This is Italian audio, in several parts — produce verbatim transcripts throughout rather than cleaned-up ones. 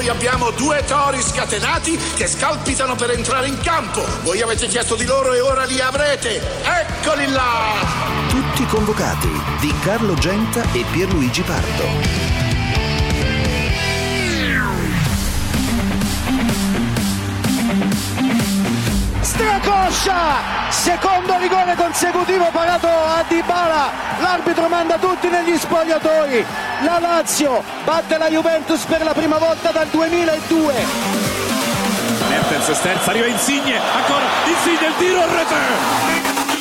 noi abbiamo due tori scatenati che scalpitano per entrare in campo. Voi avete chiesto di loro e ora li avrete. Eccoli là! Tutti convocati di Carlo Genta e Pierluigi Pardo. Stracoscia, secondo rigore consecutivo parato a Dybala, l'arbitro manda tutti negli spogliatoi, la Lazio batte la Juventus per la prima volta dal duemiladue. Mertens sterza, arriva Insigne, ancora Insigne, il tiro, rete!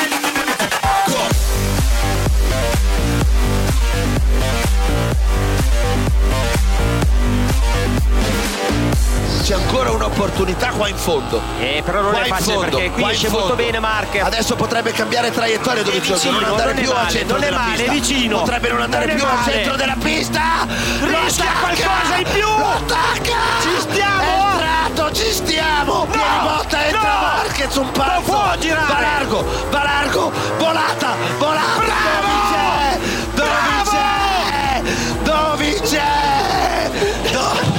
C'è ancora un'opportunità qua in fondo. Eh, però non qua è facile fondo, perché qui esce molto bene Mark. Adesso potrebbe cambiare traiettoria dove gioca, non andare non più male, al centro non è della male, pista. vicino. Potrebbe non andare non più male. al centro della pista. Rischia qualcosa in più. Lo attacca. Ci stiamo. È entrato, ci stiamo. No, Piedi botta, entra no. Marquez, un pazzo. Non può girare. Va largo, va largo. Volata, volata. Bravo. Dove c'è? Dove c'è? Dove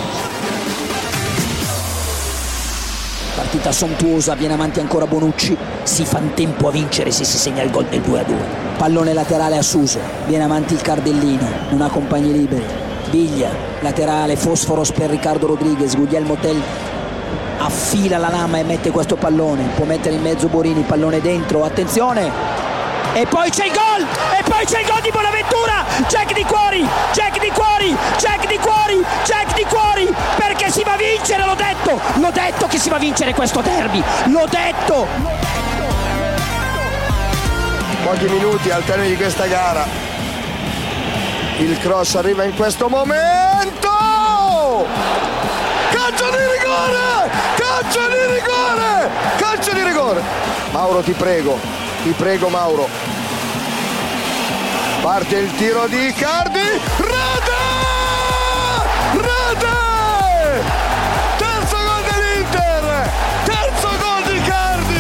Partita sontuosa, viene avanti ancora Bonucci, si fa in tempo a vincere se si segna il gol del due a due. Pallone laterale a Suso, viene avanti il Cardellino, non ha compagni liberi. Biglia, laterale, Fosforos per Riccardo Rodriguez, Guglielmo Tell affila la lama e mette questo pallone, può mettere in mezzo Borini, pallone dentro, attenzione! E poi c'è il gol! E poi c'è il gol di Bonaventura! Jack di cuori! Jack di cuori! Jack di cuori! Jack di cuori! Perché si va a vincere, l'ho detto! L'ho detto che si va a vincere questo derby! L'ho detto! Pochi minuti al termine di questa gara. Il cross arriva in questo momento! Calcio di rigore! Calcio di rigore! Calcio di rigore! Mauro, ti prego. Ti prego Mauro. Parte il tiro di Icardi. Rete! Rete! Terzo gol dell'Inter! Terzo gol di Icardi!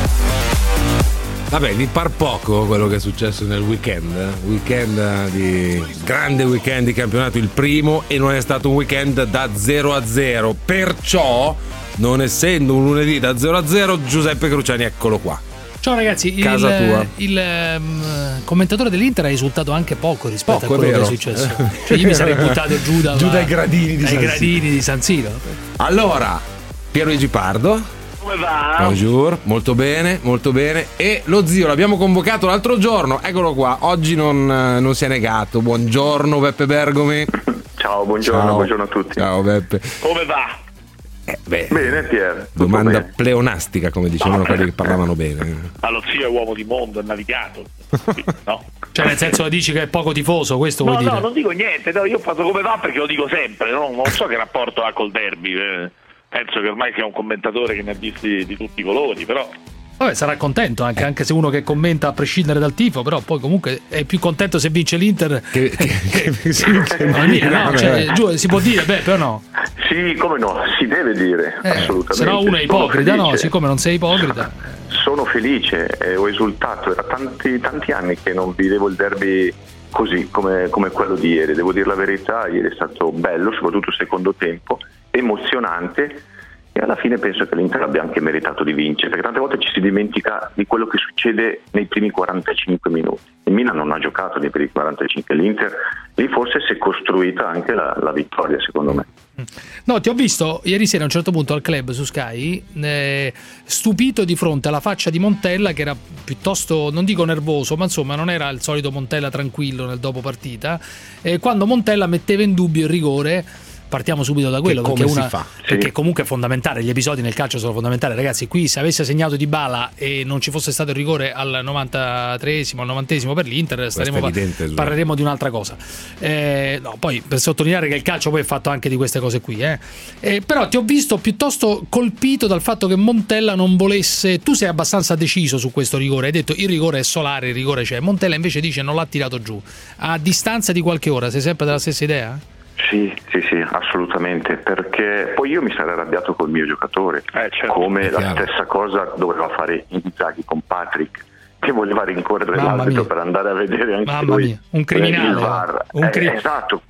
Vabbè, vi par poco quello che è successo nel weekend. Weekend di grande weekend di campionato, il primo, e non è stato un weekend da zero a zero. Perciò, non essendo un lunedì da zero a zero, Giuseppe Cruciani, eccolo qua. Ciao ragazzi, Casa il, tua. il um, commentatore dell'Inter ha risultato anche poco rispetto Poco, a quello è che vero. è successo. Cioè io mi sarei buttato giù, da, giù dai gradini di dai San Siro. gradini di San Siro. Allora, Pierluigi Pardo. Come va? Bonjour, molto bene, molto bene. E lo zio l'abbiamo convocato l'altro giorno, eccolo qua. Oggi non, non si è negato. Buongiorno Beppe Bergomi. Ciao, buongiorno, Ciao. buongiorno a tutti. Ciao Beppe. Come va? Eh, beh, Bene Pier. tutto domanda bene. pleonastica, come dicevano No. quelli che parlavano bene. Allo zio è uomo di mondo, è navigato. No. Cioè nel senso dici che è poco tifoso, questo No, vuoi no, dire? non dico niente, no, io faccio come va perché lo dico sempre, no? Non so che rapporto ha col derby, eh. Penso che ormai sia un commentatore che ne ha visti di tutti i colori, però Vabbè, sarà contento anche, anche se uno che commenta a prescindere dal tifo, però poi comunque è più contento se vince l'Inter che, che, che, che, che Mamma mia, no, cioè, giù, si può dire, beh, però no. sì, come no, si deve dire, Eh, assolutamente. se no uno è Sono ipocrita, no? felice. Siccome non sei ipocrita. Sono felice, eh, ho esultato, era tanti, tanti anni che non vivevo il derby così come, come quello di ieri, devo dire la verità, ieri è stato bello, soprattutto il secondo tempo, emozionante, e alla fine penso che l'Inter abbia anche meritato di vincere, perché tante volte ci si dimentica di quello che succede nei primi quarantacinque minuti. Il Milan non ha giocato nei primi quarantacinque, l'Inter lì forse si è costruita anche la, la vittoria, secondo me. No, ti ho visto ieri sera a un certo punto al club su Sky, eh, stupito di fronte alla faccia di Montella, che era piuttosto, non dico nervoso, ma insomma non era il solito Montella tranquillo nel dopo partita, eh, quando Montella metteva in dubbio il rigore. Partiamo subito da quello, Che perché, come una, si fa? perché Sì. comunque è fondamentale, gli episodi nel calcio sono fondamentali, ragazzi. Qui se avesse segnato Dybala e non ci fosse stato il rigore al novantatreesimo, al novantesimo per l'Inter, staremo pa- evidente, parleremo di un'altra cosa. Eh, no, poi per sottolineare che il calcio poi è fatto anche di queste cose qui, eh. Eh, però ti ho visto piuttosto colpito dal fatto che Montella non volesse. Tu sei abbastanza deciso su questo rigore, hai detto il rigore è solare, il rigore c'è. Montella invece dice non l'ha tirato giù. A distanza di qualche ora, sei sempre della stessa idea? Sì, sì, sì, assolutamente, perché poi io mi sarei arrabbiato col mio giocatore, Eh, certo, come è la chiaro. stessa cosa doveva fare Inzaghi con Patrick, che voleva rincorrere Mamma l'arbitro mia. per andare a vedere anche Mamma lui mia, un criminale, il V A R. un Eh, cri- esatto,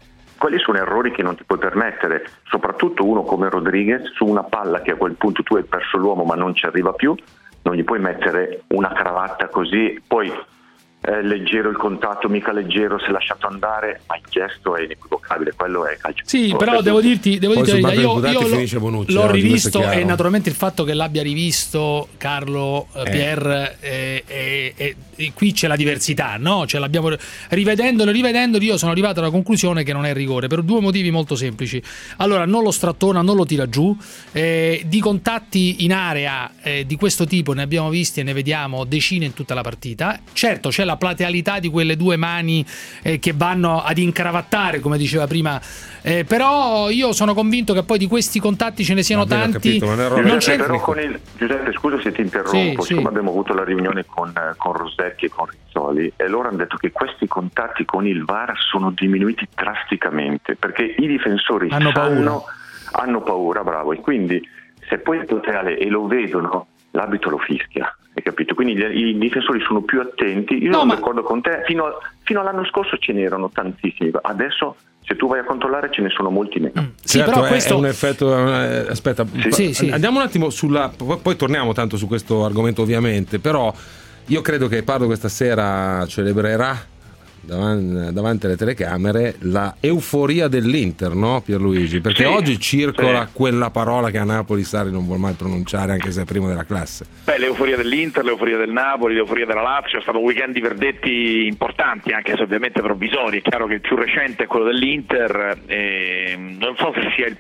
quelli sono errori che non ti puoi permettere, soprattutto uno come Rodriguez su una palla che a quel punto tu hai perso l'uomo ma non ci arriva più, non gli puoi mettere una cravatta così, poi eh, leggero il contatto, mica leggero, si è lasciato andare, ma il gesto è inequivocabile, quello è calcio. Sì, però devo dirti, devo dirti io, io Bonucci, l'ho oggi, rivisto e naturalmente il fatto che l'abbia rivisto Carlo eh. Pierre eh, eh, eh, eh, qui c'è la diversità, no? Cioè l'abbiamo rivedendolo e rivedendolo, io sono arrivato alla conclusione che non è rigore per due motivi molto semplici. Allora, non lo strattona, non lo tira giù, eh, di contatti in area eh, di questo tipo ne abbiamo visti e ne vediamo decine in tutta la partita. Certo, c'è la platealità di quelle due mani eh, che vanno ad incravattare, come diceva prima, eh, però io sono convinto che poi di questi contatti ce ne siano Vabbè, tanti. Capito, non, non c'è però con il Giuseppe, scusa se ti interrompo, sì, siccome sì. abbiamo avuto la riunione con, con Rossetti e con Rizzoli e loro hanno detto che questi contatti con il V A R sono diminuiti drasticamente perché i difensori hanno paura, sanno, hanno paura, bravo, e quindi se poi è totale e lo vedono l'arbitro lo fischia, hai capito? Quindi gli, i difensori sono più attenti. Io no, sono ma... d'accordo con te, fino, a, fino all'anno scorso ce n'erano tantissimi, adesso se tu vai a controllare ce ne sono molti meno. Mm. Sì, certo, però questo è un effetto. Eh, aspetta, sì. Sì, sì. Andiamo un attimo sulla. Poi torniamo tanto su questo argomento, ovviamente. Però io credo che Pardo questa sera celebrerà davanti, davanti alle telecamere la euforia dell'Inter, no, Pierluigi? Perché sì, oggi circola sì. quella parola che a Napoli Sarri non vuol mai pronunciare, anche se è primo della classe. Beh, l'euforia dell'Inter, l'euforia del Napoli, l'euforia della Lazio, è stato un weekend di verdetti importanti, anche se ovviamente provvisori. È chiaro che il più recente è quello dell'Inter, e non so se sia il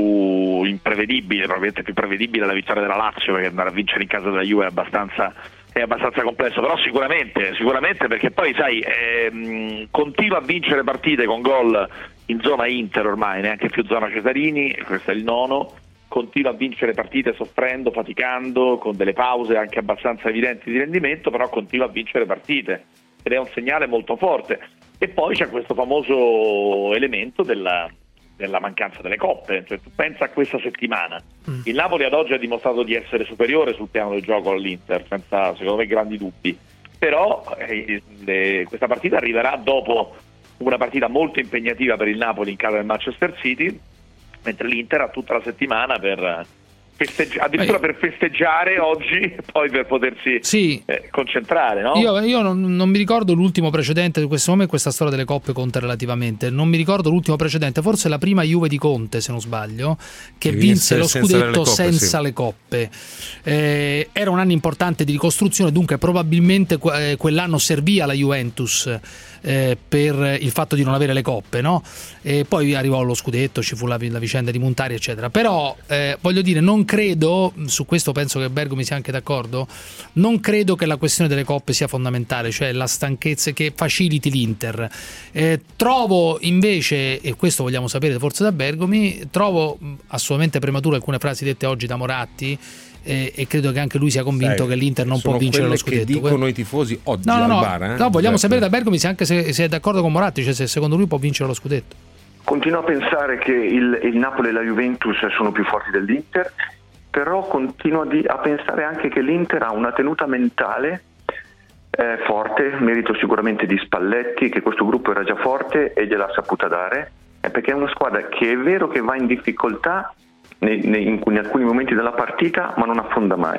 più imprevedibile, probabilmente più prevedibile la vittoria della Lazio, perché andare a vincere in casa della Juve è abbastanza è abbastanza complesso, però sicuramente sicuramente perché poi sai ehm, continua a vincere partite con gol in zona Inter ormai, neanche più zona Cesarini, questo è il nono, continua a vincere partite soffrendo, faticando, con delle pause anche abbastanza evidenti di rendimento, però continua a vincere partite ed è un segnale molto forte. E poi c'è questo famoso elemento della della mancanza delle coppe, cioè tu pensa a questa settimana, mm. il Napoli ad oggi ha dimostrato di essere superiore sul piano del gioco all'Inter, senza secondo me grandi dubbi, però eh, le, questa partita arriverà dopo una partita molto impegnativa per il Napoli in casa del Manchester City, mentre l'Inter ha tutta la settimana per festeggiare, addirittura per festeggiare oggi e poi per potersi sì. eh, concentrare, no? Io, io non, non mi ricordo l'ultimo precedente di questo momento, questa storia delle coppe conta relativamente, non mi ricordo l'ultimo precedente, forse la prima Juve di Conte, se non sbaglio, che, che vinse lo scudetto senza le coppe, senza sì. le coppe. Eh, era un anno importante di ricostruzione, dunque probabilmente que- quell'anno servì alla Juventus eh, per il fatto di non avere le coppe, no? E poi arrivò lo scudetto, ci fu la, la vicenda di Montari eccetera, però eh, voglio dire, non credo, su questo penso che Bergomi sia anche d'accordo, non credo che la questione delle coppe sia fondamentale, cioè la stanchezza che faciliti l'Inter. Eh, trovo invece, e questo vogliamo sapere forse da Bergomi, trovo assolutamente prematuro alcune frasi dette oggi da Moratti, eh, e credo che anche lui sia convinto Sai, che l'Inter non può vincere lo scudetto. Che dicono i tifosi oggi no, no, al no, bar, eh? no, vogliamo sapere da Bergomi se anche se, se è d'accordo con Moratti, cioè se secondo lui può vincere lo scudetto. Continuo a pensare che il, il Napoli e la Juventus sono più forti dell'Inter, però continuo a, di, a pensare anche che l'Inter ha una tenuta mentale eh, forte, merito sicuramente di Spalletti, che questo gruppo era già forte e gliel'ha saputa dare, eh, perché è una squadra che è vero che va in difficoltà nei, nei, in, in alcuni momenti della partita, ma non affonda mai.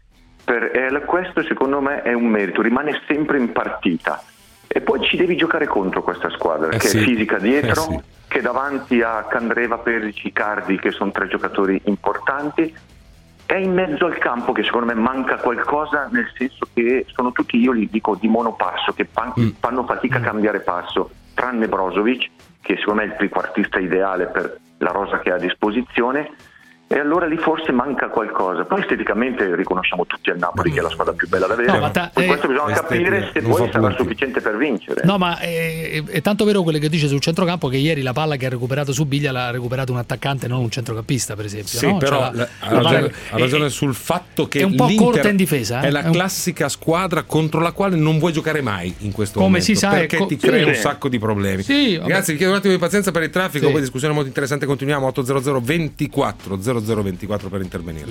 Per, eh, questo secondo me è un merito, rimane sempre in partita. E poi ci devi giocare contro questa squadra, eh che sì. è fisica dietro, eh sì. che davanti a Candreva, Perisic, Icardi, che sono tre giocatori importanti, è in mezzo al campo che secondo me manca qualcosa, nel senso che sono tutti, io li dico, di monopasso, che pan- mm. fanno fatica a cambiare passo, tranne Brozovic, che secondo me è il trequartista ideale per la rosa che ha a disposizione, e allora lì forse manca qualcosa. Poi esteticamente riconosciamo tutti al Napoli che è la squadra più bella da vedere, no, ta- questo eh, bisogna capire se poi sarà sufficiente per vincere. No, ma è, è tanto vero quello che dice sul centrocampo, che ieri la palla che ha recuperato su Biglia l'ha recuperato un attaccante, non un centrocampista per esempio. Sì, no? però cioè, la, la, ha ragione, la, ha ragione è, sul fatto che è un po' l'Inter corta in difesa, eh? è la è un... classica squadra contro la quale non vuoi giocare mai in questo Come momento, si sa, perché ecco, ti crea sì, un sacco di problemi. Sì, ragazzi, vi chiedo un attimo di pazienza per il traffico, sì. poi discussione molto interessante, continuiamo. Otto zero zero ventiquattro zero zero ventiquattro per intervenire.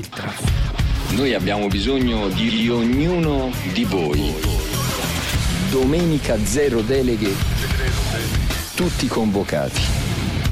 Noi abbiamo bisogno di ognuno di voi. Domenica zero deleghe, tutti convocati.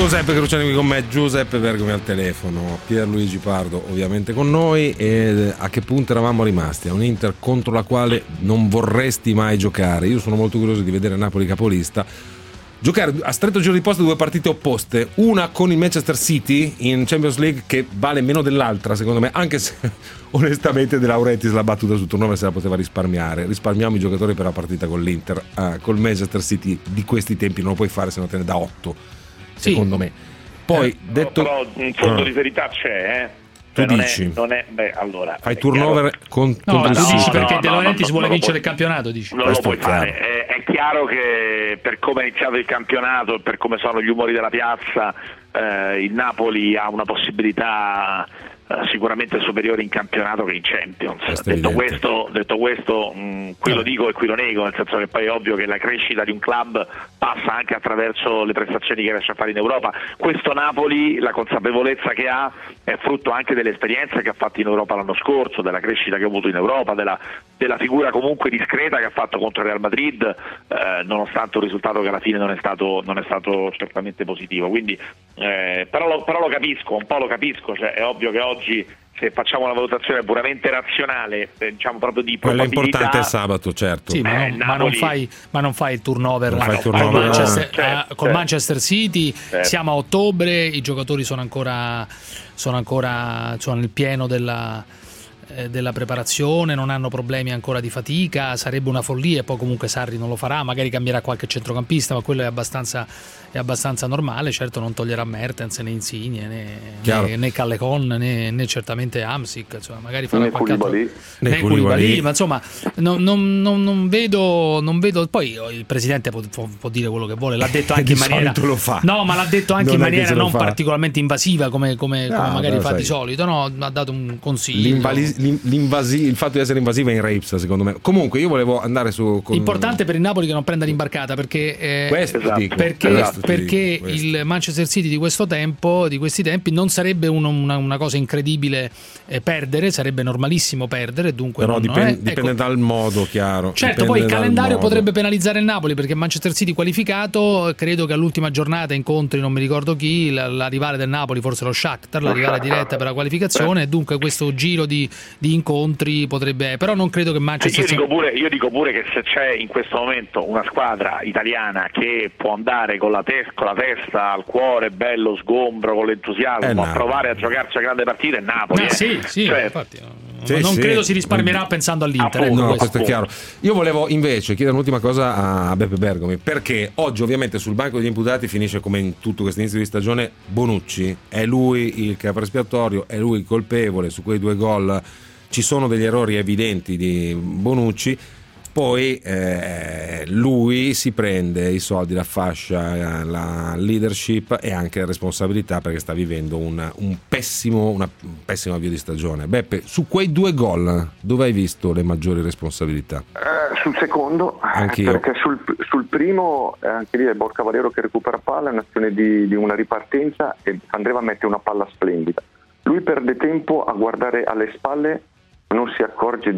Giuseppe Cruciani qui con me, Giuseppe Bergomi al telefono, Pierluigi Pardo ovviamente con noi. E a che punto eravamo rimasti? A un Inter contro la quale non vorresti mai giocare. Io sono molto curioso di vedere Napoli capolista giocare a stretto giro di posta due partite opposte, una con il Manchester City in Champions League che vale meno dell'altra secondo me, anche se onestamente De Laurentiis la battuta su turnover se la poteva risparmiare. Risparmiamo i giocatori per la partita con l'Inter. Ah, col Manchester City di questi tempi non lo puoi fare se no te ne da otto secondo sì. me. Poi eh, detto però un fondo ah. di verità c'è, eh. Tu non dici? È, non è, beh, allora, fai turnover chiaro. con no, con tu no, dici no, perché no, De Laurentiis no, vuole no, vincere no, il campionato, dici? Non Questo lo puoi è chiaro. fare. È, è chiaro che per come è iniziato il campionato, per come sono gli umori della piazza, eh, il Napoli ha una possibilità eh, sicuramente superiore in campionato che in Champions. Detto questo, detto questo mh, qui no. lo dico e qui lo nego, nel senso che poi è ovvio che la crescita di un club passa anche attraverso le prestazioni che riesce a fare in Europa. Questo Napoli, la consapevolezza che ha è frutto anche dell'esperienza che ha fatto in Europa l'anno scorso, della crescita che ha avuto in Europa, della, della figura comunque discreta che ha fatto contro il Real Madrid, eh, nonostante un risultato che alla fine non è stato, non è stato certamente positivo. Quindi, eh, però, lo, però lo capisco, un po' lo capisco, cioè, è ovvio che oggi se facciamo una valutazione puramente razionale, eh, diciamo proprio di probabilità. Quello importante è sabato, certo. Sì, ma, eh, non, Napoli... ma, non fai, ma non fai il turnover, non fai no, turnover col, Manchester, no, certo, eh, col certo. Manchester City. Certo. Siamo a ottobre, i giocatori sono ancora, sono ancora sono nel pieno della, eh, della preparazione, non hanno problemi ancora di fatica, sarebbe una follia. E poi comunque Sarri non lo farà, magari cambierà qualche centrocampista, ma quello è abbastanza è abbastanza normale. Certo non toglierà Mertens né Insigne né, né, né Callecon né, né certamente Hamsik, insomma magari farà né qualche altro, né né Koulibaly, ma insomma non, non, non, non vedo non vedo poi il presidente può, può dire quello che vuole, l'ha detto anche in maniera lo fa. no ma l'ha detto anche non in maniera non fa. particolarmente invasiva come, come, no, come magari fa sai. di solito, no, ha dato un consiglio. L'invasi- l'invasi- il fatto di essere invasiva è in rapes secondo me. Comunque io volevo andare su con... importante per il Napoli che non prenda l'imbarcata, perché eh, questo esatto. dico, perché, esatto, perché questo. il Manchester City di questo tempo, di questi tempi, non sarebbe un, una, una cosa incredibile eh, perdere, sarebbe normalissimo perdere, dunque però non, dipende, eh, dipende ecco. dal modo, chiaro. Certo, dipende poi il calendario modo. potrebbe penalizzare il Napoli, perché Manchester City qualificato, credo che all'ultima giornata incontri non mi ricordo chi, la, la rivale del Napoli, forse lo Shakhtar, la rivale diretta per la qualificazione, e dunque questo giro di, di incontri potrebbe, però non credo che Manchester io dico pure, io dico pure che se c'è in questo momento una squadra italiana che può andare con la, te- con la testa al cuore, bello sgombro, con l'entusiasmo, a provare a giocarci a grande partita, è Napoli. No, eh. sì, sì, cioè, infatti sì, non sì. credo si risparmierà pensando all'Inter. Ah, ecco, no, questo. questo è chiaro. Io volevo invece chiedere un'ultima cosa a Beppe Bergomi, perché oggi ovviamente sul banco degli imputati finisce, come in tutto questo inizio di stagione, Bonucci. È lui il capo espiatorio, è lui il colpevole. Su quei due gol ci sono degli errori evidenti di Bonucci. Poi eh, lui si prende i soldi, la fascia, la leadership e anche la responsabilità, perché sta vivendo un, un pessimo una un pessimo avvio di stagione. Beppe, su quei due gol dove hai visto le maggiori responsabilità? Eh, sul secondo, Anch'io. perché sul, sul primo eh, anche lì è Borca Valero che recupera palla, è un'azione di, di una ripartenza e Andreva mette una palla splendida. Lui perde tempo a guardare alle spalle, non si accorge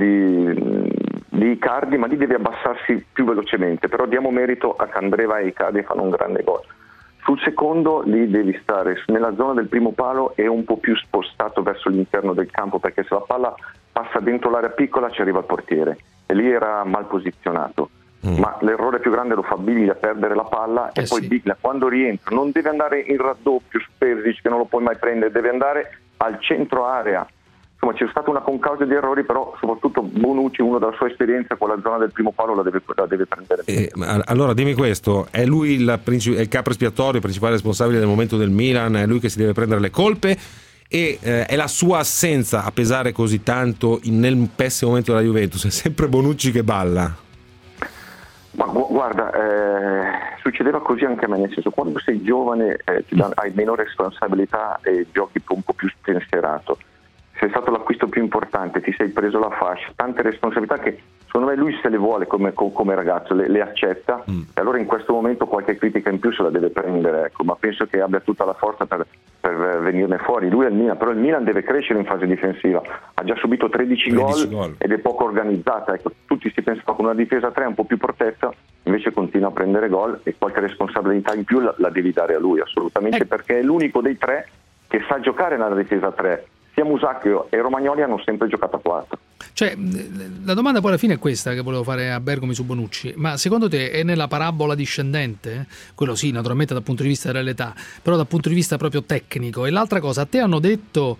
di di Icardi, ma lì deve abbassarsi più velocemente, però diamo merito a Candreva e Icardi fanno un grande gol. Sul secondo lì devi stare nella zona del primo palo e un po' più spostato verso l'interno del campo, perché se la palla passa dentro l'area piccola ci arriva il portiere e lì era mal posizionato. Mm. Ma l'errore più grande lo fa Biglia, perdere la palla eh e poi sì. Biglia quando rientra non deve andare in raddoppio su Perisic che non lo puoi mai prendere, deve andare al centro area. Insomma c'è stata una concausa di errori, però soprattutto Bonucci, uno dalla sua esperienza, quella zona del primo palo la deve, la deve prendere. Eh, allora dimmi questo, è lui il, princip- è il capo espiatorio, il principale responsabile del momento del Milan, è lui che si deve prendere le colpe e eh, è la sua assenza a pesare così tanto in, nel pessimo momento della Juventus? È sempre Bonucci che balla? Ma gu- guarda, eh, succedeva così anche a me, nel senso quando sei giovane eh, ti dà, hai meno responsabilità e giochi un po' più spensierato. Sei stato l'acquisto più importante, ti sei preso la fascia, tante responsabilità che secondo me lui se le vuole come, come ragazzo, le, le accetta mm. e allora in questo momento qualche critica in più se la deve prendere, ecco, ma penso che abbia tutta la forza per, per venirne fuori. Lui è il Milan, però il Milan deve crescere in fase difensiva, ha già subito tredici, tredici gol ed è poco organizzata, ecco. Tutti si pensano con una difesa tre un po' più protetta, invece continua a prendere gol e qualche responsabilità in più la, la devi dare a lui assolutamente, eh. perché è l'unico dei tre che sa giocare nella difesa a tre. Sia Musacchio e Romagnoli hanno sempre giocato a quattro. Cioè, la domanda poi alla fine è questa che volevo fare a Bergomi su Bonucci: ma secondo te è nella parabola discendente? Quello sì, naturalmente dal punto di vista dell'età, però dal punto di vista proprio tecnico. E l'altra cosa, a te hanno detto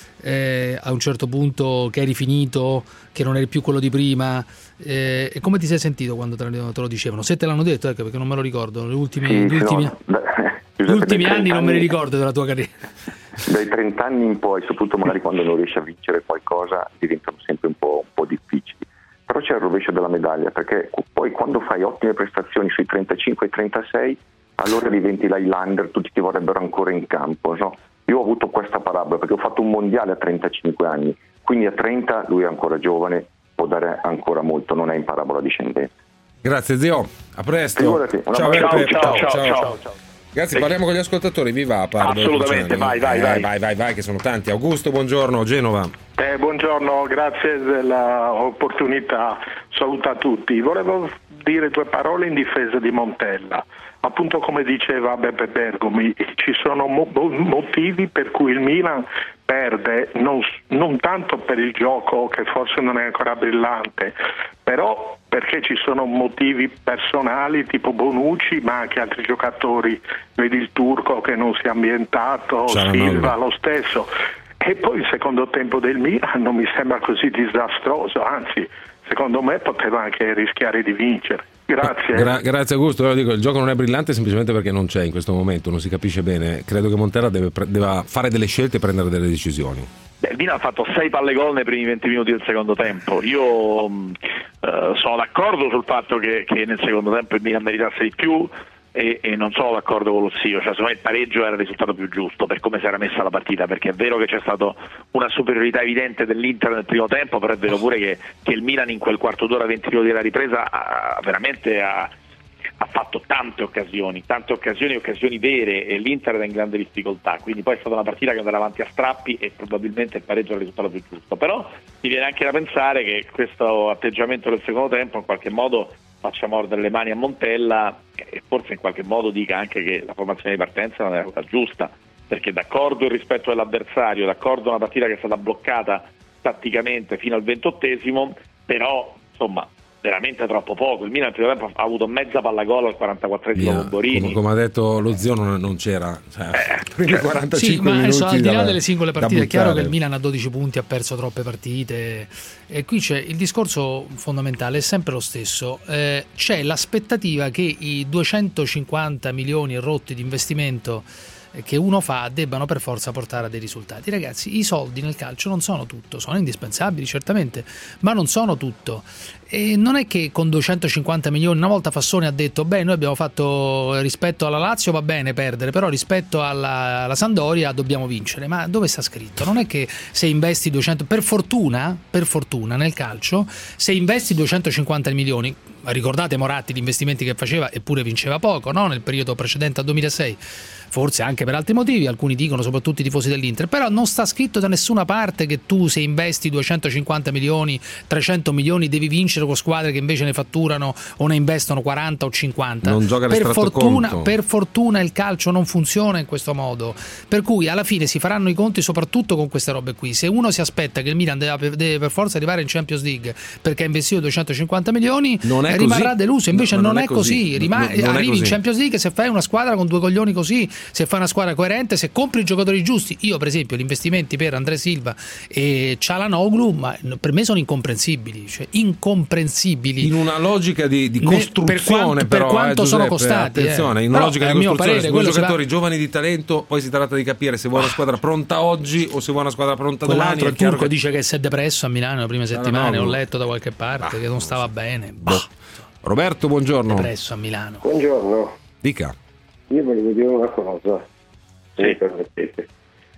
eh, a un certo punto che eri finito, che non eri più quello di prima, eh, e come ti sei sentito quando te lo, te lo dicevano? Se te l'hanno detto, ecco, perché non me lo ricordo, gli ultimi, sì, gli ultimi, no, beh, gli ultimi anni non me li ricordo della tua carriera. Dai trenta anni in poi, soprattutto magari quando non riesci a vincere qualcosa, diventano sempre un po', un po' difficili. Però c'è il rovescio della medaglia, perché poi quando fai ottime prestazioni sui trentacinque e trentasei, allora diventi l'Highlander, tutti ti vorrebbero ancora in campo, no? Io ho avuto questa parabola perché ho fatto un mondiale a trentacinque anni, quindi a trenta lui è ancora giovane, può dare ancora molto, non è in parabola discendente. Grazie zio, a presto. Figurati, ciao, ciao, ciao, ciao, ciao, ciao, ciao. ciao. Ragazzi, parliamo con gli ascoltatori, vi va? Parlo, assolutamente, vai, vai, eh, vai. vai, vai, vai, che sono tanti. Augusto, buongiorno, Genova. Eh, buongiorno, grazie dell'opportunità, saluto a tutti. Volevo dire due parole in difesa di Montella. Appunto, come diceva Beppe Bergomi, ci sono mo- motivi per cui il Milan perde, non, non tanto per il gioco che forse non è ancora brillante, però perché ci sono motivi personali tipo Bonucci, ma anche altri giocatori, vedi il turco che non si è ambientato, Silva lo stesso. E poi il secondo tempo del Milan non mi sembra così disastroso, anzi secondo me poteva anche rischiare di vincere. Grazie. Gra- grazie Augusto, io dico, il gioco non è brillante semplicemente perché non c'è in questo momento, non si capisce bene. Credo che Montella deve, pre- deve fare delle scelte e prendere delle decisioni. Beh, il Milan ha fatto sei palle gol nei primi venti minuti del secondo tempo. Io eh, sono d'accordo sul fatto che, che nel secondo tempo il Milan meritasse di più e, e non sono d'accordo con lo Zio, cioè secondo me il pareggio era il risultato più giusto per come si era messa la partita, perché è vero che c'è stata una superiorità evidente dell'Inter nel primo tempo, però è vero pure che, che il Milan in quel quarto d'ora, venti minuti della ripresa ha, veramente ha, ha fatto tante occasioni, tante occasioni, occasioni vere, e l'Inter era in grande difficoltà, quindi poi è stata una partita che andava avanti a strappi e probabilmente il pareggio era il risultato più giusto. Però mi viene anche da pensare che questo atteggiamento del secondo tempo in qualche modo faccia mordere le mani a Montella e forse in qualche modo dica anche che la formazione di partenza non era quella giusta, perché d'accordo il rispetto dell'avversario, d'accordo una partita che è stata bloccata tatticamente fino al ventottesimo, però insomma veramente troppo poco. Il Milan nel primo tempo ha avuto mezza palla gol al quarantaquattresimo con Borini. Come, come ha detto lo Zio, non, non c'era, cioè, eh, cioè, quarantacinque sì, ma minuti adesso, al di là da, delle singole partite, è chiaro che il buttare. Milan ha dodici punti, ha perso troppe partite, e qui c'è il discorso fondamentale, è sempre lo stesso. Eh, c'è l'aspettativa che i duecentocinquanta milioni rotti di investimento che uno fa debbano per forza portare a dei risultati. Ragazzi, i soldi nel calcio non sono tutto, sono indispensabili certamente, ma non sono tutto. E non è che con duecentocinquanta milioni, una volta Fassoni ha detto beh, noi abbiamo fatto, rispetto alla Lazio va bene perdere, però rispetto alla, alla Sampdoria dobbiamo vincere. Ma dove sta scritto? Non è che se investi duecento, per fortuna, per fortuna nel calcio, se investi duecentocinquanta milioni, ricordate Moratti gli investimenti che faceva, eppure vinceva poco, no? Nel periodo precedente al duemilasei, forse anche per altri motivi, alcuni dicono, soprattutto i tifosi dell'Inter, però non sta scritto da nessuna parte che tu, se investi duecentocinquanta milioni, trecento milioni, devi vincere con squadre che invece ne fatturano o ne investono quaranta o cinquanta. Non gioca per fortuna, conto. per fortuna il calcio non funziona in questo modo, per cui alla fine si faranno i conti soprattutto con queste robe qui. Se uno si aspetta che il Milan deve, deve per forza arrivare in Champions League perché ha investito duecentocinquanta milioni, non è rimarrà così. deluso. Invece no, non, non è così, così. Rima- non, non arrivi così. in Champions League se fai una squadra con due coglioni così, se fai una squadra coerente, se compri i giocatori giusti. Io per esempio gli investimenti per André Silva e Çalhanoğlu, ma per me sono incomprensibili, cioè incomprensibili in una logica di, di costruzione, per quanto, però, per quanto eh, sono Giuseppe, costati, attenzione, eh. in una Però, logica a di mio costruzione, parere, due quello giocatori va... giovani di talento, poi si tratta di capire se vuoi una squadra pronta oggi o se vuoi una squadra pronta domani. Quell'altro, il turco che... dice che si è depresso a Milano le prime settimane, no, no. ho letto da qualche parte, bah, che non stava bene. Boh. Roberto, buongiorno. Depresso a Milano. Buongiorno. Dica. Io volevo dire una cosa, se mi permettete.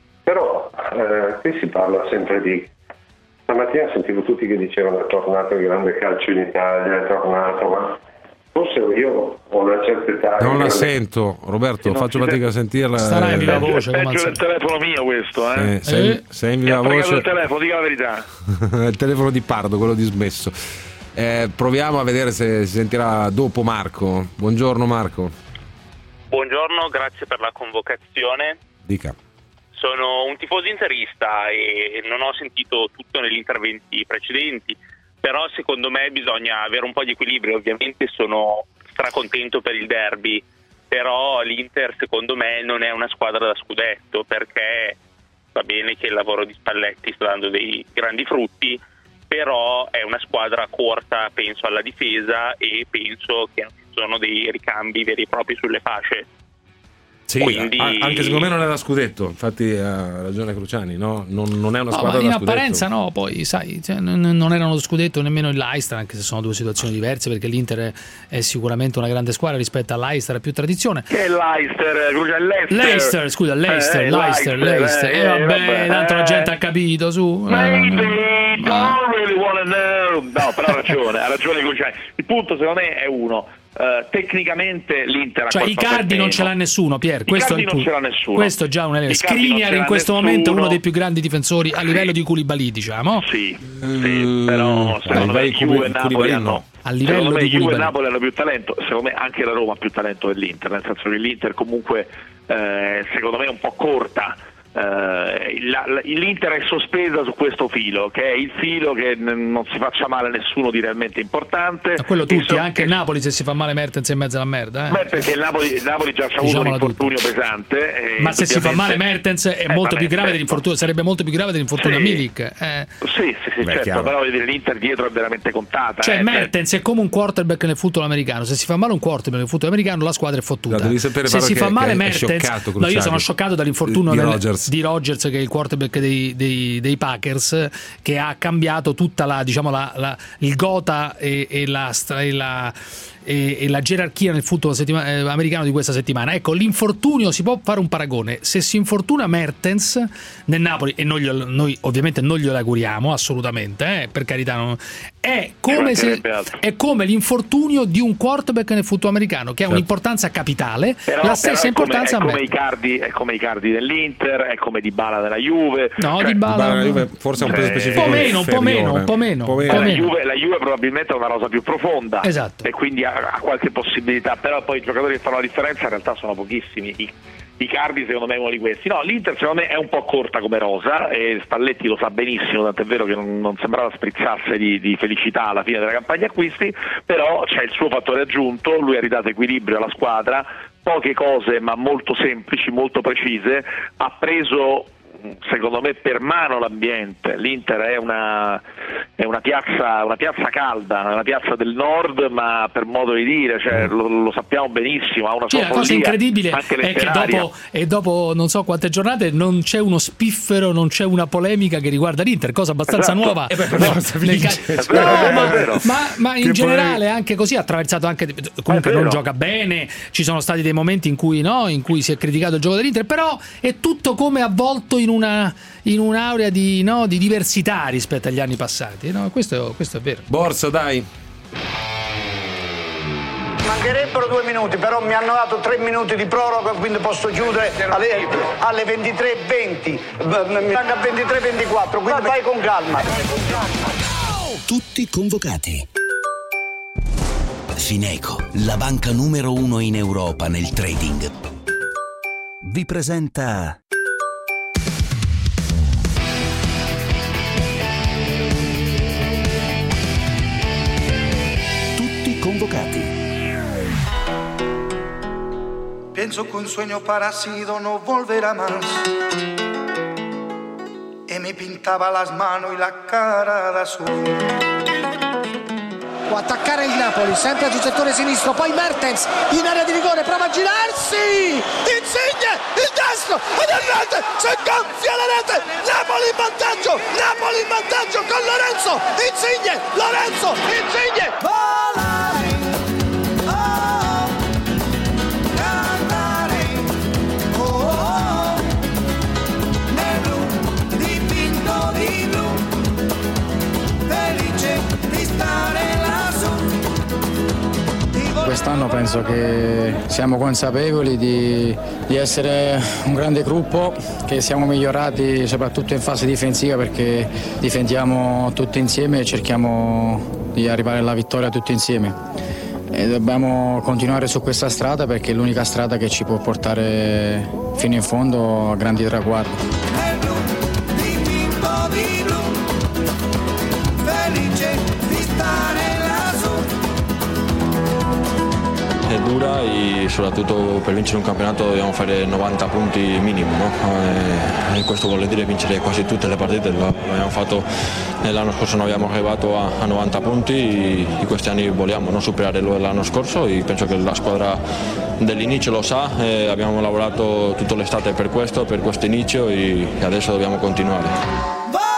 Però eh, qui si parla sempre di... Stamattina sentivo tutti che dicevano è tornato il grande calcio in Italia, è tornato, ma forse io ho una certa età... Non la grande... sento, Roberto, faccio fatica a sentirla. Starà in viva voce. È peggio del telefono mio questo, eh? eh sei, eh. sei in viva voce. Il telefono, dica la verità. Il telefono di Pardo, quello dismesso. Eh, proviamo a vedere se si sentirà dopo Marco. Buongiorno Marco. Buongiorno, grazie per la convocazione. Dica. Sono un tifoso interista e non ho sentito tutto negli interventi precedenti, però secondo me bisogna avere un po' di equilibrio. Ovviamente sono stracontento per il derby, però l'Inter secondo me non è una squadra da scudetto, perché va bene che il lavoro di Spalletti sta dando dei grandi frutti, però è una squadra corta, penso alla difesa, e penso che non ci sono dei ricambi veri e propri sulle fasce. Sì, Quindi... anche secondo me non è da scudetto, infatti ha ragione Cruciani, no? Non, non è una no, squadra ma in da scudetto. apparenza no, poi sai, cioè, non, non erano lo scudetto nemmeno il Leicester, anche se sono due situazioni diverse, perché l'Inter è, è sicuramente una grande squadra rispetto al Leicester, ha più tradizione. Che è Leicester, Cruciani, Leicester. Leicester, scusa, Leicester, eh, Leicester, Leicester. Eh, E eh, vabbè, vabbè, tanto la eh. gente ha capito, su. Maybe, don't really wanna know. No, però ha ragione, ha ragione Cruciani. Il punto secondo me è uno. Uh, tecnicamente l'Inter ha Cioè i Icardi non ce l'ha nessuno, Pier. Questo è il non punto. ce l'ha nessuno. Questo è già un elemento. Skriniar in questo nessuno. momento è uno dei più grandi difensori a livello di Koulibaly, diciamo. Sì, sì, però secondo me Juve e Napoli hanno a livello secondo me di Juve e Koulibaly. Napoli hanno più talento, secondo me anche la Roma ha più talento dell'Inter, nel senso che l'Inter comunque eh, secondo me è un po' corta. Uh, la, la, l'Inter è sospesa su questo filo, che è il filo che n- non si faccia male nessuno di realmente importante. A quello tutti, so, anche il Napoli se si fa male Mertens in mezzo alla merda. Eh. Beh, perché il Napoli, il Napoli già c'ha avuto un infortunio pesante. Ma se si fa male Mertens è eh, molto vabbè, più grave certo. dell'infortunio, sarebbe molto più grave dell'infortunio Sì. a Milik. Eh. Sì, sì, sì, Beh, certo, chiaro. però vedere l'Inter dietro è veramente contata. Cioè eh, Mertens è come un quarterback nel football americano. Se si fa male un quarterback nel football americano la squadra è fottuta. No, devi sapere, se si che, fa male che è Mertens, scioccato, no, io Cruciani. sono scioccato dall'infortunio di del- Rodgers. di Rodgers, che è il quarterback dei, dei, dei Packers, che ha cambiato tutta la, diciamo, la, la, il gota e, e la, e la E, e la gerarchia nel football settima- eh, americano di questa settimana. Ecco, l'infortunio, si può fare un paragone. Se si infortuna Mertens nel Napoli, e noi, glielo- noi ovviamente non glielo auguriamo assolutamente, eh, per carità, non- è, come se, è come l'infortunio di un quarterback nel football americano, che ha un'importanza capitale, Però, la stessa però è come, importanza è a come Mertens. i Cardi, è come i Cardi dell'Inter, è come Dybala della Juve. No, cioè, Dybala Dybala della Juve forse è un po' Eh, specifico, un po' meno, un po' meno, un po' meno, un po' La meno. Juve, la Juve probabilmente ha una rosa più profonda, Esatto. e quindi ha, ha qualche possibilità, però poi i giocatori che fanno la differenza in realtà sono pochissimi. I, i Cardi secondo me è uno di questi. No, l'Inter secondo me è un po' corta come rosa, e Spalletti lo sa benissimo, tant'è vero che non, non sembrava sprizzasse di, di felicità alla fine della campagna acquisti, però c'è il suo fattore aggiunto, lui ha ridato equilibrio alla squadra, poche cose ma molto semplici, molto precise, ha preso secondo me per mano l'ambiente. L'Inter è una, è una piazza una piazza calda, una piazza del nord, ma per modo di dire, cioè, lo, lo sappiamo benissimo, ha una Sì, sua la cosa follia, incredibile anche è che letteraria. dopo, e dopo non so quante giornate non c'è uno spiffero, non c'è una polemica che riguarda l'Inter, cosa abbastanza Esatto. nuova. Eh beh, per Nei- forza nei vince. ca- È vero, No, è ma, vero. ma, ma in Che generale poi- anche così ha attraversato anche, comunque non gioca bene, ci sono stati dei momenti in cui no, in cui si è criticato il gioco dell'Inter, però è tutto come avvolto in una in un'aurea di, no, di diversità rispetto agli anni passati, no? Questo, questo è vero. Borsa, dai. Mancherebbero due minuti, però mi hanno dato tre minuti di proroga, quindi posso chiudere alle, alle ventitré e venti. Mi manca ventitré e ventiquattro, quindi vai con calma. Tutti convocati. Fineco, la banca numero uno in Europa nel trading, vi presenta Tutti convocati. Pienso que un sueño parecido no volverá más. Y me pintaba las manos y la cara da azul. Può attaccare il Napoli, sempre sul settore sinistro, poi Mertens in area di rigore, prova a girarsi, Insigne, il destro, ed è rete, si gonfia la rete, Napoli in vantaggio, Napoli in vantaggio con Lorenzo, Insigne, Lorenzo, Insigne, dipinto di blu, felice di stare lassù. Quest'anno penso che siamo consapevoli di, di essere un grande gruppo, che siamo migliorati soprattutto in fase difensiva, perché difendiamo tutti insieme e cerchiamo di arrivare alla vittoria tutti insieme. E dobbiamo continuare su questa strada perché è l'unica strada che ci può portare fino in fondo a grandi traguardi. È dura e soprattutto per vincere un campionato dobbiamo fare novanta punti minimo, no? E questo vuol dire vincere quasi tutte le partite, lo abbiamo fatto l'anno scorso, non abbiamo arrivato a, a novanta punti e questi anni vogliamo non superare l'anno scorso e penso che la squadra dell'inizio lo sa, e abbiamo lavorato tutta l'estate per questo, per questo inizio e adesso dobbiamo continuare.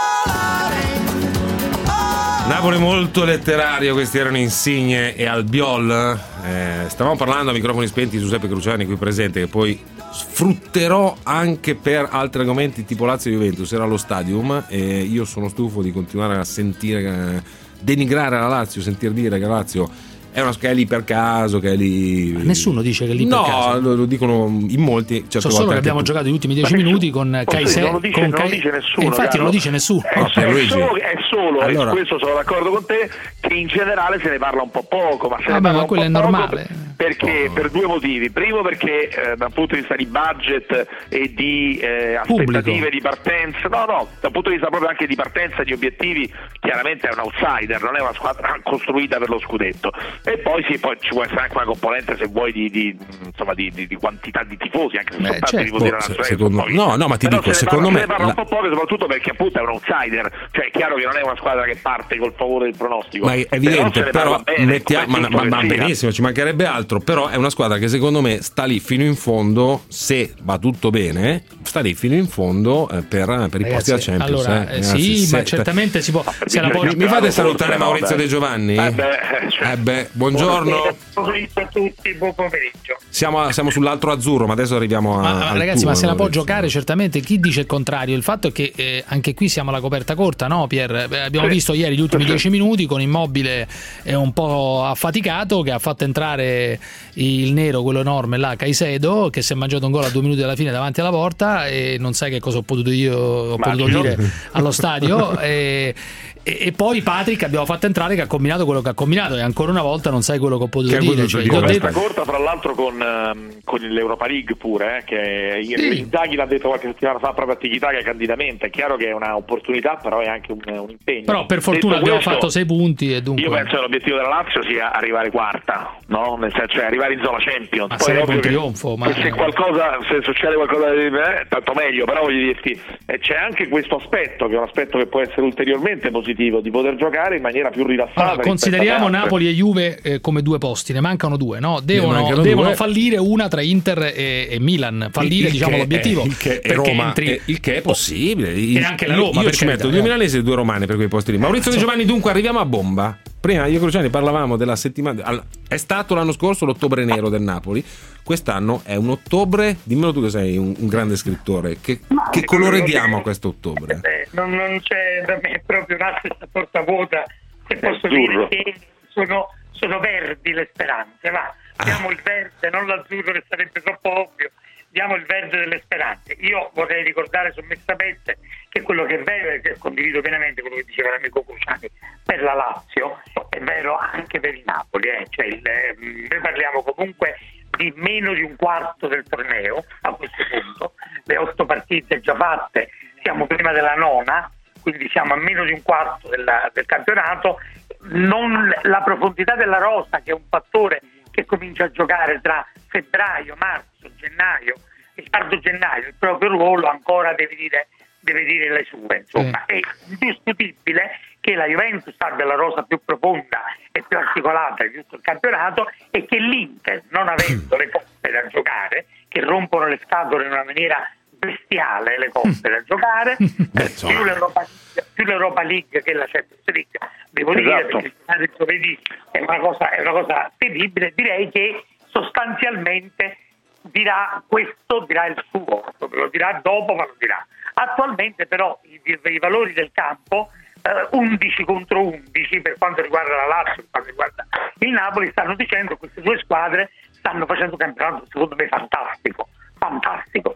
Napoli molto letterario, questi erano Insigne e Albiol. Eh, stavamo parlando a microfoni spenti di Giuseppe Cruciani qui presente, che poi sfrutterò anche per altri argomenti tipo Lazio e Juventus. Era allo Stadium e io sono stufo di continuare a sentire eh, denigrare la Lazio, sentir dire che la Lazio è una che è lì per caso, che è lì. Nessuno dice che è lì no, per caso. No, lo, lo dicono in molti. So solo che abbiamo giocato gli ultimi dieci minuti con Caicedo. Non lo dice, non lo dice nessuno. Infatti Carlo. non lo dice nessuno. È, no, è solo, è solo allora, e su questo sono d'accordo con te, che in generale se ne parla un po' poco, ma se vabbè, ne parla ma un quello po' è normale. Poco perché oh. per due motivi. Primo perché eh, dal punto di vista di budget e di eh, aspettative Pubblico. di partenza, no no, dal punto di vista proprio anche di partenza, di obiettivi, chiaramente è un outsider, non è una squadra costruita per lo scudetto. E poi sì, poi ci può essere anche una componente, se vuoi, di, di insomma di, di, di quantità di tifosi, anche se sono tanti certo. tifosi della se, nazionale. secondo, no, no, ma ti però dico, se secondo parla, me se ne parla la... un po' poco, soprattutto perché appunto è un outsider, cioè è chiaro che non è una squadra che parte col favore del pronostico. Ma è evidente, però, però bene, mettiamo, ma, ma, ma benissimo, ci mancherebbe altro, però è una squadra che secondo me sta lì fino in fondo, se va tutto bene, sta lì fino in fondo eh, per, per i posti da Champions. Allora, eh, eh, ragazzi, sì, se, ma certamente si può. Se la può... Mi, mi fate salutare Maurizio De Giovanni? Eh beh, cioè, eh beh, buongiorno. Buon pomeriggio a tutti, buon pomeriggio. Siamo, siamo sull'altro azzurro, ma adesso arriviamo a. Ma, al ragazzi, tuo, ma se la può Maurizio. giocare certamente. Chi dice il contrario? Il fatto è che eh, anche qui siamo alla coperta corta, no, Pier? Beh, abbiamo sì. visto ieri gli ultimi dieci minuti con Immobile è un po' affaticato, che ha fatto entrare il nero, quello enorme là, Caicedo, che si è mangiato un gol a due minuti dalla fine davanti alla porta e non sai che cosa ho potuto io ho potuto dire allo stadio. e, e, e poi Patrick abbiamo fatto entrare, che ha combinato quello che ha combinato, e ancora una volta non sai quello che ho potuto che dire. Cioè, con questa detto... corta, fra l'altro, con, um, con l'Europa League pure, eh, che sì. Inzaghi l'ha detto qualche settimana fa proprio a Tiki-Taka candidamente. È chiaro che è un'opportunità, però è anche un, un impegno. Però per fortuna detto abbiamo questo, fatto sei punti e dunque io penso che l'obiettivo della Lazio sia arrivare quarta, no? Nel senso, cioè arrivare in zona Champions. Ma poi sarebbe un che, trionfo, ma... se qualcosa, se succede qualcosa di eh, tanto meglio, però voglio dirti, eh, c'è anche questo aspetto, che è un aspetto che può essere ulteriormente positivo, di poter giocare in maniera più rilassata. Allora, consideriamo Napoli e Juve eh, come due posti, ne mancano due, no? Devono, devono fallire una tra Inter e, e Milan, fallire il diciamo l'obiettivo. È, il, che è Roma, entri... è, il che è possibile. E anche la Roma. Io, io ci metto due milanesi e due romane per quei posti lì. Maurizio De Giovanni, dunque arriviamo a bomba. Prima io e Cruciani parlavamo della settimana. È stato l'anno scorso l'ottobre nero del Napoli. Quest'anno è un ottobre. Dimmelo tu che sei un, un grande scrittore. Che, che colore diamo a questo ottobre? Eh, non, non c'è da me, è proprio una stessa porta vuota. Se posso dire che sono, sono verdi le speranze. Va, diamo ah. il verde, non l'azzurro che sarebbe troppo ovvio. Diamo il verde delle speranze. Io vorrei ricordare sommessamente che quello che è vero, e che condivido pienamente quello che diceva l'amico Cruciani per la Lazio, è vero anche per il Napoli, eh. Cioè il, eh, noi parliamo comunque di meno di un quarto del torneo a questo punto, le otto partite già fatte, siamo prima della nona, quindi siamo a meno di un quarto della, del campionato. Non la profondità della rosa, che è un fattore che comincia a giocare tra febbraio, marzo, gennaio e tardo gennaio il proprio ruolo, ancora deve dire, deve dire le sue, insomma. È indiscutibile che la Juventus abbia la rosa più profonda e più articolata di tutto il campionato, e che l'Inter, non avendo le coppe da giocare, che rompono le scatole in una maniera bestiale, le coppe da giocare, più l'Europa, più l'Europa League che la Champions League, devo esatto. dire, perché il giovedì è una cosa, è una cosa terribile. Direi che sostanzialmente dirà questo, dirà il suo, lo dirà dopo, ma lo dirà. Attualmente però i, i valori del campo, eh, undici contro undici per quanto riguarda la Lazio, per quanto riguarda il Napoli, stanno dicendo che queste due squadre stanno facendo un campionato secondo me fantastico, fantastico.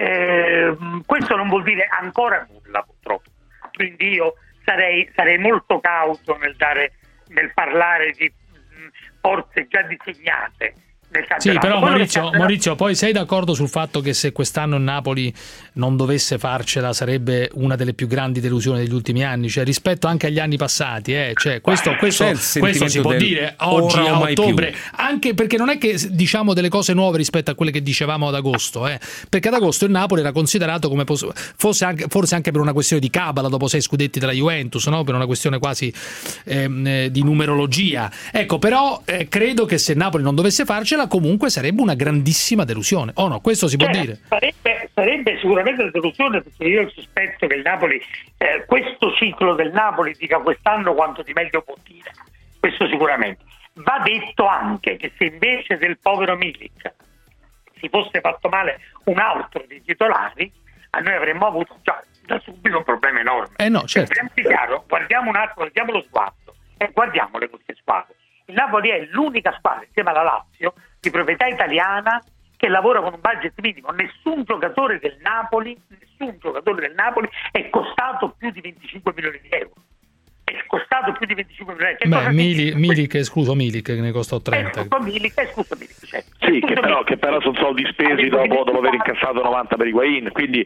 Eh, questo non vuol dire ancora nulla, purtroppo, quindi io sarei, sarei molto cauto nel dare nel parlare di mh, forze già disegnate. Sì, però Maurizio, Maurizio, poi sei d'accordo sul fatto che se quest'anno il Napoli non dovesse farcela sarebbe una delle più grandi delusioni degli ultimi anni, cioè rispetto anche agli anni passati, eh? Cioè, questo, questo, questo si può dire oggi a ottobre, anche perché non è che diciamo delle cose nuove rispetto a quelle che dicevamo ad agosto, eh? Perché ad agosto il Napoli era considerato come pos- fosse anche, forse anche per una questione di cabala dopo sei scudetti della Juventus, no? Per una questione quasi ehm, eh, di numerologia, ecco, però eh, credo che se il Napoli non dovesse farcela comunque sarebbe una grandissima delusione, o oh no? Questo si può cioè, dire? Sarebbe, sarebbe sicuramente una delusione, perché io sospetto che il Napoli, eh, questo ciclo del Napoli dica quest'anno quanto di meglio può dire, questo sicuramente. Va detto anche che se invece del povero Milik si fosse fatto male un altro dei titolari, a noi avremmo avuto già da subito un problema enorme. Eh no, certo. Chiaro, guardiamo un attimo, guardiamo lo sguardo e guardiamo le nostre squadre. Il Napoli è l'unica squadra, insieme alla Lazio, di proprietà italiana che lavora con un budget minimo. Nessun giocatore del Napoli, nessun giocatore del Napoli è costato più di venticinque milioni di euro. È costato più di venticinque milioni di euro. Beh, Milik, Milik è escluso Milik, che ne costò trenta. È escluso Milik, è escluso Milik, certo. Sì, che però, che però sono soldi spesi dopo, dopo aver incassato novanta per Higuaín, quindi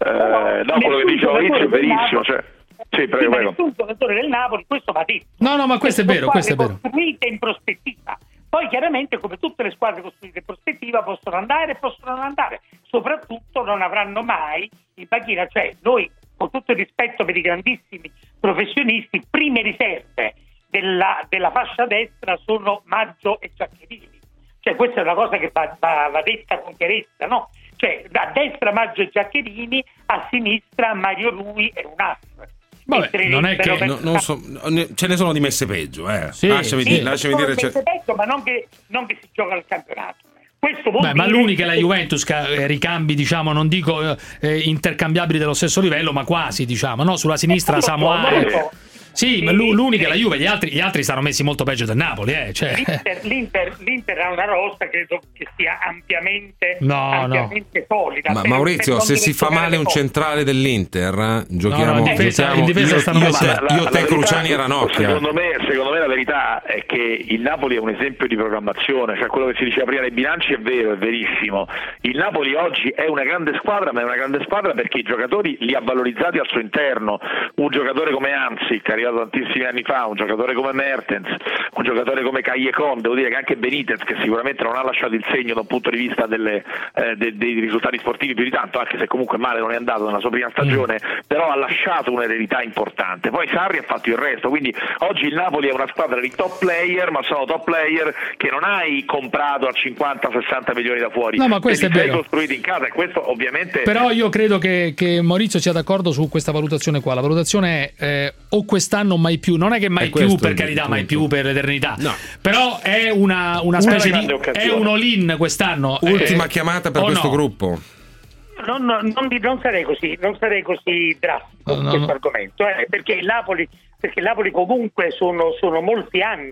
eh, no, quello che diceva Maurizio è verissimo, cioè. Sì, prego, prego. Nessun giocatore del Napoli, questo va detto. No, no, ma questo è vero, questo è vero. Costruite in prospettiva. Poi chiaramente, come tutte le squadre costruite in prospettiva, possono andare e possono non andare. Soprattutto non avranno mai in panchina, cioè noi, con tutto il rispetto per i grandissimi professionisti, prime riserve della, della fascia destra sono Maggio e Giaccherini. Cioè questa è una cosa che va, va, va detta con chiarezza, no? Cioè a destra Maggio e Giaccherini, a sinistra Mario Rui e un as. Vabbè, non è che no, non so, ce ne sono di messe peggio, eh. Sì, lasciami, sì, dire, lasciami dire messe peggio, ma non che, non che si gioca al campionato. Questo vuol Beh, dire ma l'unica è la Juventus che ha ricambi, diciamo, non dico eh, intercambiabili dello stesso livello, ma quasi, diciamo, no? Sulla sinistra Samoa. Sì, sì, ma l'unica è la Juve, gli altri, gli altri stanno messi molto peggio del Napoli, eh. Cioè. L'Inter, l'Inter, L'Inter ha una rosa, credo che sia ampiamente, no, ampiamente no. solida. Ma per, Maurizio, per se si fa male un centrale dell'Inter, giochiamo, no, no, in difesa, giochiamo in difesa io, stanno io, messi. te, io te Cruciani e Ranocchia. Secondo me, secondo me la verità è che il Napoli è un esempio di programmazione, cioè quello che si diceva prima dei bilanci è vero, è verissimo. Il Napoli oggi è una grande squadra, ma è una grande squadra perché i giocatori li ha valorizzati al suo interno. Un giocatore come Anzi, che è arrivato tantissimi anni fa, un giocatore come Mertens, un giocatore come Callecon, devo dire che anche Benitez, che sicuramente non ha lasciato il segno da un punto di vista delle, eh, de, dei risultati sportivi più di tanto, anche se comunque male non è andato nella sua prima stagione, mm. però ha lasciato un'eredità importante. Poi Sarri ha fatto il resto, quindi oggi il Napoli è una squadra di top player, ma sono top player che non hai comprato a cinquanta sessanta milioni da fuori, no, ma questo è li hai vero. costruiti in casa, e questo ovviamente. Però io credo che, che Maurizio sia d'accordo su questa valutazione qua. La valutazione è eh, o quest'anno o mai più. Non è che mai più, per carità, mai più per l'eternità. No. Però è una, una specie una di è un all-in quest'anno. Ultima eh, chiamata per questo no? gruppo. Non, non, non sarei così, non sarei così drastico no, su questo no. argomento, eh, perché il Napoli, perché il Napoli comunque sono, sono molti anni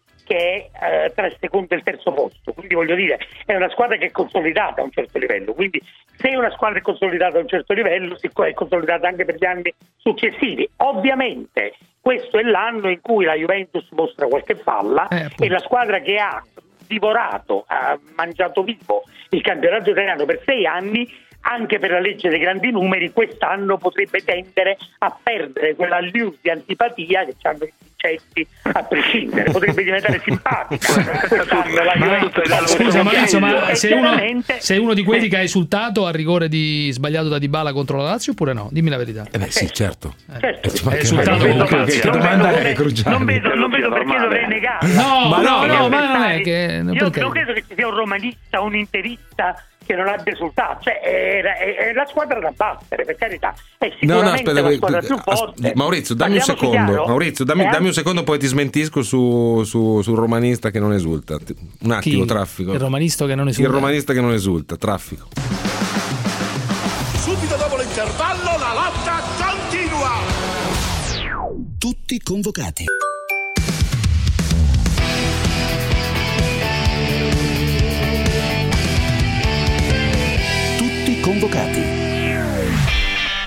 che è eh, tra il secondo e il terzo posto, quindi voglio dire è una squadra che è consolidata a un certo livello, quindi se una squadra è consolidata a un certo livello è consolidata anche per gli anni successivi. Ovviamente questo è l'anno in cui la Juventus mostra qualche falla eh, e la squadra che ha divorato, ha mangiato vivo il campionato italiano per sei anni, anche per la legge dei grandi numeri, quest'anno potrebbe tendere a perdere quella allure di antipatia che hanno i vincenti a prescindere, potrebbe diventare simpatica quest'anno la Juventus. Ma, scusa Maurizio, ma se uno, se uno di quelli che ha esultato al rigore di sbagliato da Dybala contro la Lazio oppure no? Dimmi la verità. Eh beh sì, certo. certo. È esultato comunque. Che domanda è, Cruciani? Non vedo, non vedo perché dovrei negarlo. No, ma no, no, no, ma non è che io non credo che ci sia un romanista, un interista che non abbia risultato, cioè è, è, è la squadra da battere, per carità, è sicuramente no, no, aspetta, la squadra più forte. Maurizio, dammi un secondo, Maurizio, dammi, dammi un secondo, poi ti smentisco su, su, sul romanista che non esulta. Un attimo, Chi? Traffico. Il romanista che non esulta. Il romanista che non esulta, traffico. Subito dopo l'intervallo la lotta continua. Tutti convocati. Convocati.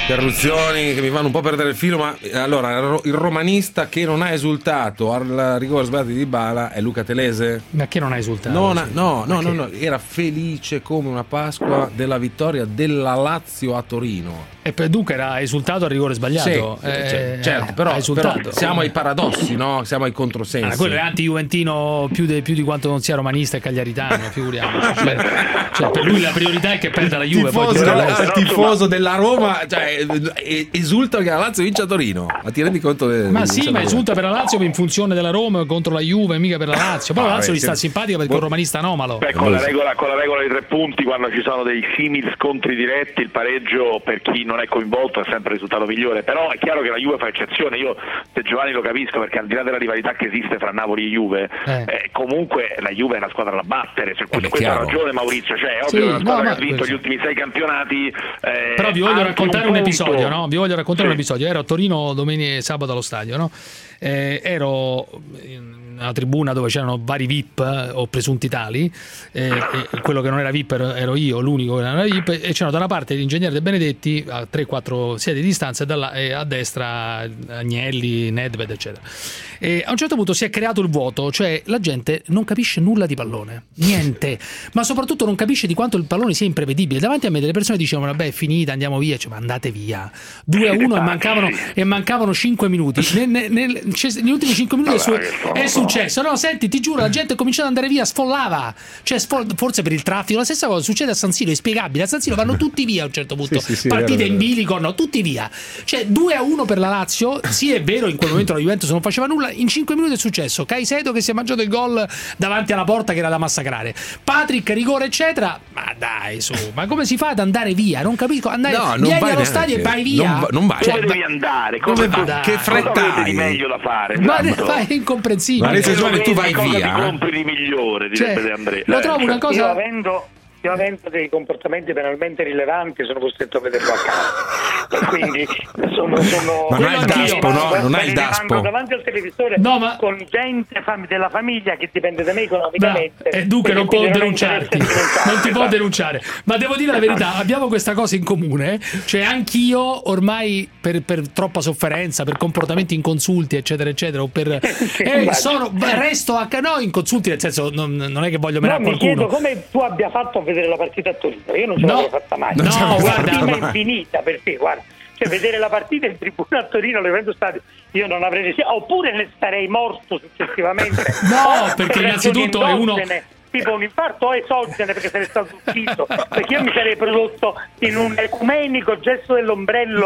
interruzioni che mi fanno un po' perdere il filo, ma allora il romanista che non ha esultato al rigore sbagliato di Dybala è Luca Telese? Ma che non ha esultato? Non ha, no, no, no, no, era felice come una Pasqua della vittoria della Lazio a Torino. E per dunque era esultato al rigore sbagliato. Sì, eh, certo, però, però siamo ai paradossi, no? Siamo ai controsensi. Ah, quello è anti-juventino più, de, più di quanto non sia romanista e cagliaritano, figuriamoci. Cioè, cioè, per lui la priorità è che perda la Juve. Tifoso, poi della, tifoso della Roma, cioè, esulta che la Lazio vince a Torino. Ma ti rendi conto? De, ma sì, ma esulta per la Lazio in funzione della Roma contro la Juve, mica per la Lazio. Poi ah, la Lazio beh, gli sta sì. simpatica perché è un romanista anomalo. Beh, con, la regola, con la regola dei tre punti, quando ci sono dei simili scontri diretti, il pareggio per chi non è coinvolto è sempre il risultato migliore. Però è chiaro che la Juve fa eccezione. Io, se Giovanni lo capisco, perché al di là della rivalità che esiste fra Napoli e Juve, eh. Eh, comunque la Juve è una squadra da battere. Cioè, eh, questa ha ragione Maurizio. Cioè, è ovvio sì, che è una squadra no, che ha vinto gli ultimi sei campionati. Eh, però vi voglio raccontare un, un episodio, no? Vi voglio raccontare sì. un episodio. Ero a Torino domenica sabato allo stadio, no? Eh, ero in una tribuna dove c'erano vari V I P eh, o presunti tali, eh, e quello che non era V I P ero, ero io, l'unico che non era V I P, e c'erano da una parte l'ingegnere De Benedetti a tre quattro siedi di distanza e, dalla, e a destra Agnelli, Nedved eccetera. E a un certo punto si è creato il vuoto, cioè la gente non capisce nulla di pallone, niente, ma soprattutto non capisce di quanto il pallone sia imprevedibile. Davanti a me delle persone dicevano vabbè è finita, andiamo via, cioè, ma andate via, due a uno e mancavano, e mancavano cinque minuti. Nel, nel, nel, negli ultimi cinque minuti Vabbè, è, su, è successo, no senti ti giuro la gente è cominciata ad andare via, sfollava, cioè sfo- forse per il traffico. La stessa cosa succede a San Siro, è spiegabile, a San Siro vanno tutti via a un certo punto, sì, sì, sì, partite vero, in bilico, no, tutti via, cioè due a uno per la Lazio. Sì è vero, in quel momento la Juventus non faceva nulla, in cinque minuti è successo Caicedo che si è mangiato il gol davanti alla porta che era da massacrare, Patrick rigore eccetera, ma dai su, ma come si fa ad andare via? Non capisco, andare no, vieni allo neanche. stadio e vai via, non, va, non vai, cioè, cioè, devi andare, come va, va? Che fretta hai di meglio da fare, ma esatto. è incomprensibile. Ma nel Giovanni, tu vai via, ti compri di migliore, direbbe cioè, De André. Lo trovo una cosa. Io avendo, io avendo dei comportamenti penalmente rilevanti sono costretto a vederlo a casa. Quindi sono, sono ma non hai il daspo, no? Non hai il daspo. Davanti al televisore no, ma... con gente fam- della famiglia che dipende da me economicamente. No, e dunque non può denunciarti, non ti può denunciare. Ma devo dire la verità, abbiamo questa cosa in comune, cioè anch'io ormai per, per troppa sofferenza, per comportamenti inconsulti, eccetera, eccetera, o per sì, eh, sono, resto a no inconsulti, nel senso non, non è che voglio menare no, qualcuno. Mi chiedo come tu abbia fatto a vedere la partita a Torino. Io non ce no, l'avevo fatta mai. No, no guarda, la partita è infinita per te, guarda. Cioè vedere la partita in tribuna a Torino all'evento stadio io non avrei deciso, oppure ne sarei morto successivamente. No, perché per innanzitutto è uno tipo un infarto esogene perché sarei stato ucciso, perché io mi sarei prodotto in un ecumenico gesto dell'ombrello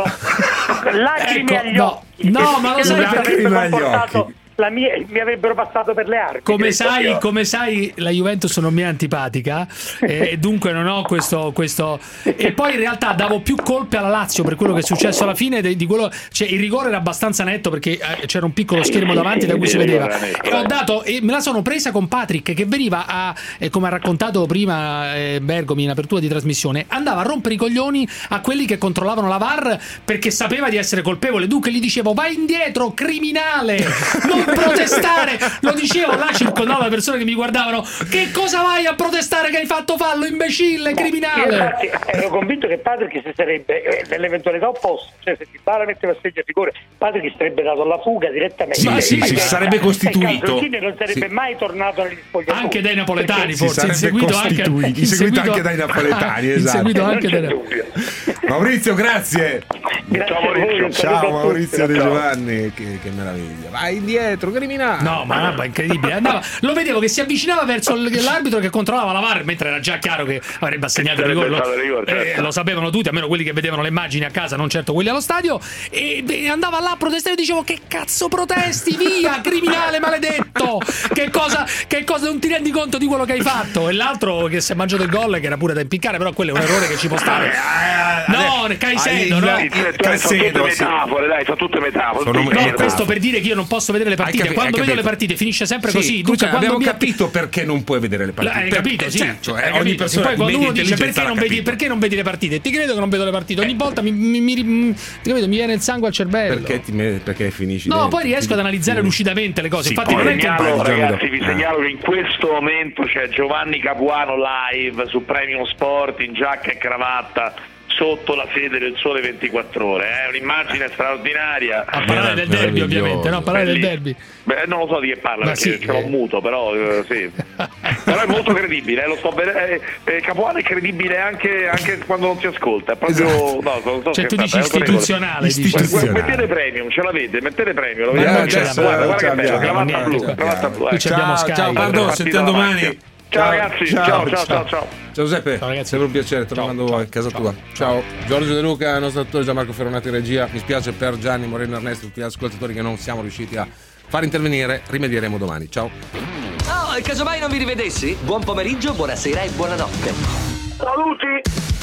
lacrime ecco, agli no, occhi. no, ma lo sai perché agli occhi. La mia, mi avrebbero passato per le armi. Come sai, come sai, la Juventus non mi è antipatica e eh, dunque non ho questo, questo. E poi in realtà davo più colpe alla Lazio per quello che è successo alla fine di, di quello. Cioè il rigore era abbastanza netto perché eh, c'era un piccolo schermo davanti da cui si vedeva. E ho dato e me la sono presa con Patrick che veniva a, eh, come ha raccontato prima eh, Bergomi in apertura di trasmissione, andava a rompere i coglioni a quelli che controllavano la V A R perché sapeva di essere colpevole. Dunque gli dicevo vai indietro, criminale, non protestare, lo dicevo là, circondavo le persone che mi guardavano, che cosa vai a protestare che hai fatto fallo, imbecille, criminale. Io infatti ero convinto che Patrick si sarebbe eh, nell'eventualità opposta, cioè se si Bala metteva a segno il rigore Patrick sarebbe dato alla fuga direttamente. Sì, sì, sì, si sarebbe costituito e non sarebbe sì. mai tornato negli spogliatoi anche dai napoletani perché forse inseguito anche, inseguito, inseguito anche dai napoletani, esatto. Inseguito anche dai Maurizio, grazie. Grazie ciao Maurizio, ciao Maurizio De ciao. Giovanni, che, che meraviglia. Vai indietro, criminale. No, ma è incredibile. Andava, lo vedevo che si avvicinava verso l'arbitro che controllava la V A R, mentre era già chiaro che avrebbe assegnato il rigore. Lo, eh, lo sapevano tutti, almeno quelli che vedevano le immagini a casa, non certo quelli allo stadio. E beh, andava là a protestare e dicevo: che cazzo protesti? Via, criminale maledetto! Che cosa, che cosa non ti rendi conto di quello che hai fatto? E l'altro che si è mangiato il gol, che era pure da impiccare, però quello è un errore che ci può stare. No, Caicedo, no? Caicedo, sono tutte metafore, dai, sono tutte metafore. Sono no, questo per dire che io non posso vedere le partite. Capi- quando vedo le partite finisce sempre sì, così. Dunque, abbiamo mi... capito perché non puoi vedere le partite. Hai capito, perché, sì. Certo, hai ogni capito. persona poi quando uno dice perché non, vedi, capito. perché non vedi le partite? Ti credo che non vedo le partite. Ogni volta mi, mi, mi, mi, capito, mi viene il sangue al cervello. Perché, ti, perché finisci? No, dentro. poi riesco ad analizzare lucidamente le cose. Sì, infatti non è che segnalo, ragazzi, vi segnalo che in questo momento c'è Giovanni Capuano live su Premium Sport in giacca e cravatta sotto la sede del Sole ventiquattro Ore, è eh? un'immagine straordinaria. A parlare del derby ovviamente, no? A parlare del derby. Beh, non lo so di che parla, Ma perché sì, ce l'ho eh. muto, però eh, sì. Però è molto credibile, eh, lo sto bene. Eh, eh, Capuano è credibile anche, anche quando non si ascolta, è proprio Esatto. no, non so Cioè, tu scherzando, dici è autorevole. istituzionale, dici. Istituzionale. Mettete premium, ce l'avete, mettete premium, lo Ma vediamo. non ce Guarda, l'abbiamo, guarda che bello, abbiamo, cravatta blu, niente. cravatta blu. Qui eh. ci abbiamo Ciao, Sky. ciao Pardo, Partita sentiamo davanti. domani. Ciao ragazzi, ciao ciao ciao ciao. Ciao Giuseppe, ciao ragazzi, sempre un piacere, tornando a casa tua. Ciao Giorgio De Luca, il nostro attore Gianmarco Ferronati in regia. Mi spiace per Gianni Moreno Ernesto e tutti gli ascoltatori che non siamo riusciti a far intervenire. Rimedieremo domani. Ciao. Oh, e casomai non vi rivedessi? Buon pomeriggio, buonasera e buonanotte. Saluti!